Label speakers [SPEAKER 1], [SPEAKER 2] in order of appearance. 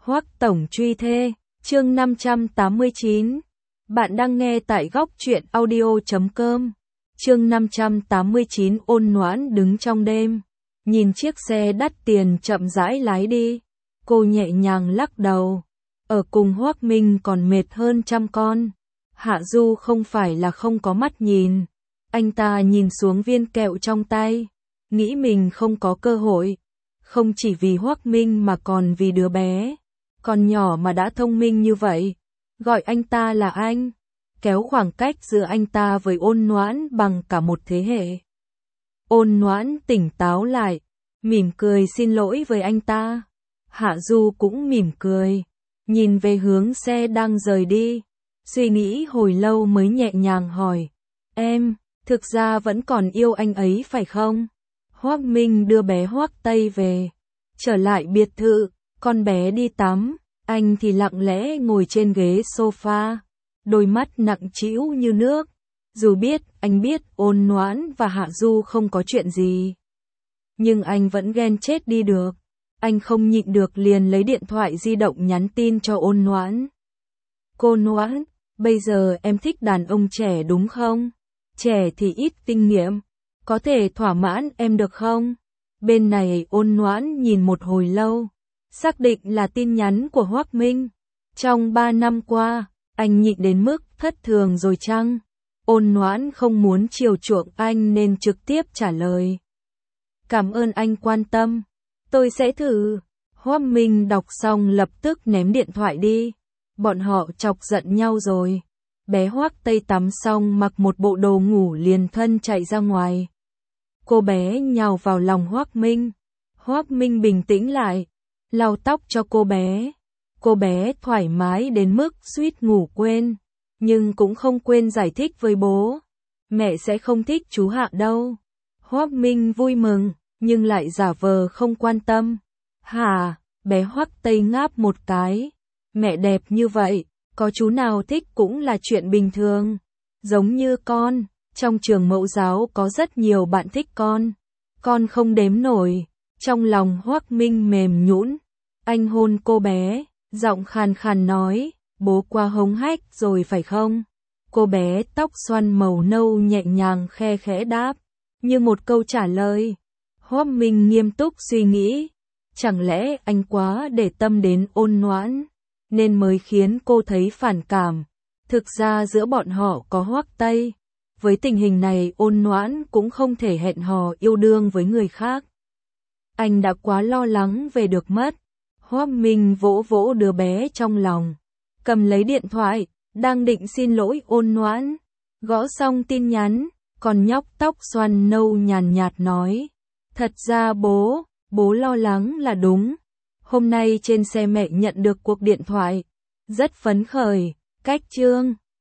[SPEAKER 1] Hoắc tổng truy thê, chương 589. Bạn đang nghe tại góc truyện audio.com. Chương 589. Ôn Noãn đứng trong đêm, nhìn chiếc xe đắt tiền chậm rãi lái đi. Cô nhẹ nhàng lắc đầu. Ở cùng Hoắc Minh còn mệt hơn trăm con. Hạ Du không phải là không có mắt nhìn. Anh ta nhìn xuống viên kẹo trong tay, nghĩ mình không có cơ hội. Không chỉ vì Hoắc Minh mà còn vì đứa bé còn nhỏ mà đã thông minh như vậy. Gọi anh ta là anh, kéo khoảng cách giữa anh ta với Ôn Noãn bằng cả một thế hệ. Ôn Noãn tỉnh táo lại, mỉm cười xin lỗi với anh ta. Hạ Du cũng mỉm cười, nhìn về hướng xe đang rời đi. Suy nghĩ hồi lâu mới nhẹ nhàng hỏi, em, thực ra vẫn còn yêu anh ấy phải không? Hoắc Minh đưa bé Hoắc Tây về, trở lại biệt thự, con bé đi tắm, anh thì lặng lẽ ngồi trên ghế sofa, đôi mắt nặng trĩu như nước. Dù biết, anh biết Ôn Noãn và Hạ Du không có chuyện gì, nhưng anh vẫn ghen chết đi được. Anh không nhịn được liền lấy điện thoại di động nhắn tin cho Ôn Noãn. Cô Noãn, bây giờ em thích đàn ông trẻ đúng không? Trẻ thì ít kinh nghiệm, có thể thỏa mãn em được không? Bên này Ôn Noãn nhìn một hồi lâu, xác định là tin nhắn của Hoắc Minh. Trong 3 năm qua, anh nhịn đến mức thất thường rồi chăng? Ôn Noãn không muốn chiều chuộng anh nên trực tiếp trả lời. Cảm ơn anh quan tâm, tôi sẽ thử. Hoắc Minh đọc xong lập tức ném điện thoại đi. Bọn họ chọc giận nhau rồi. Bé Hoắc Tây tắm xong mặc một bộ đồ ngủ liền thân chạy ra ngoài. Cô bé nhào vào lòng Hoắc Minh. Hoắc Minh bình tĩnh lại, lau tóc cho cô bé. Cô bé thoải mái đến mức suýt ngủ quên, nhưng cũng không quên giải thích với bố. Mẹ sẽ không thích chú Hạ đâu. Hoắc Minh vui mừng, nhưng lại giả vờ không quan tâm. Hả? Bé Hoắc Tây ngáp một cái. Mẹ đẹp như vậy, có chú nào thích cũng là chuyện bình thường. Giống như con, trong trường mẫu giáo có rất nhiều bạn thích con không đếm nổi. Trong lòng Hoắc Minh mềm nhũn, anh hôn cô bé, giọng khàn khàn nói, bố qua hống hách rồi phải không? Cô bé tóc xoăn màu nâu nhẹ nhàng khe khẽ đáp, như một câu trả lời. Hoắc Minh nghiêm túc suy nghĩ, chẳng lẽ anh quá để tâm đến Ôn Noãn, nên mới khiến cô thấy phản cảm. Thực ra giữa bọn họ có Hoắc Tây, với tình hình này Ôn Noãn cũng không thể hẹn hò yêu đương với người khác. Anh đã quá lo lắng về được mất. Hoắc Minh vỗ vỗ đứa bé trong lòng, cầm lấy điện thoại, đang định xin lỗi Ôn Noãn. Gõ xong tin nhắn, con nhóc tóc xoăn nâu nhàn nhạt nói, thật ra bố lo lắng là đúng. Hôm nay trên xe mẹ nhận được cuộc điện thoại, rất phấn khởi, cách chương.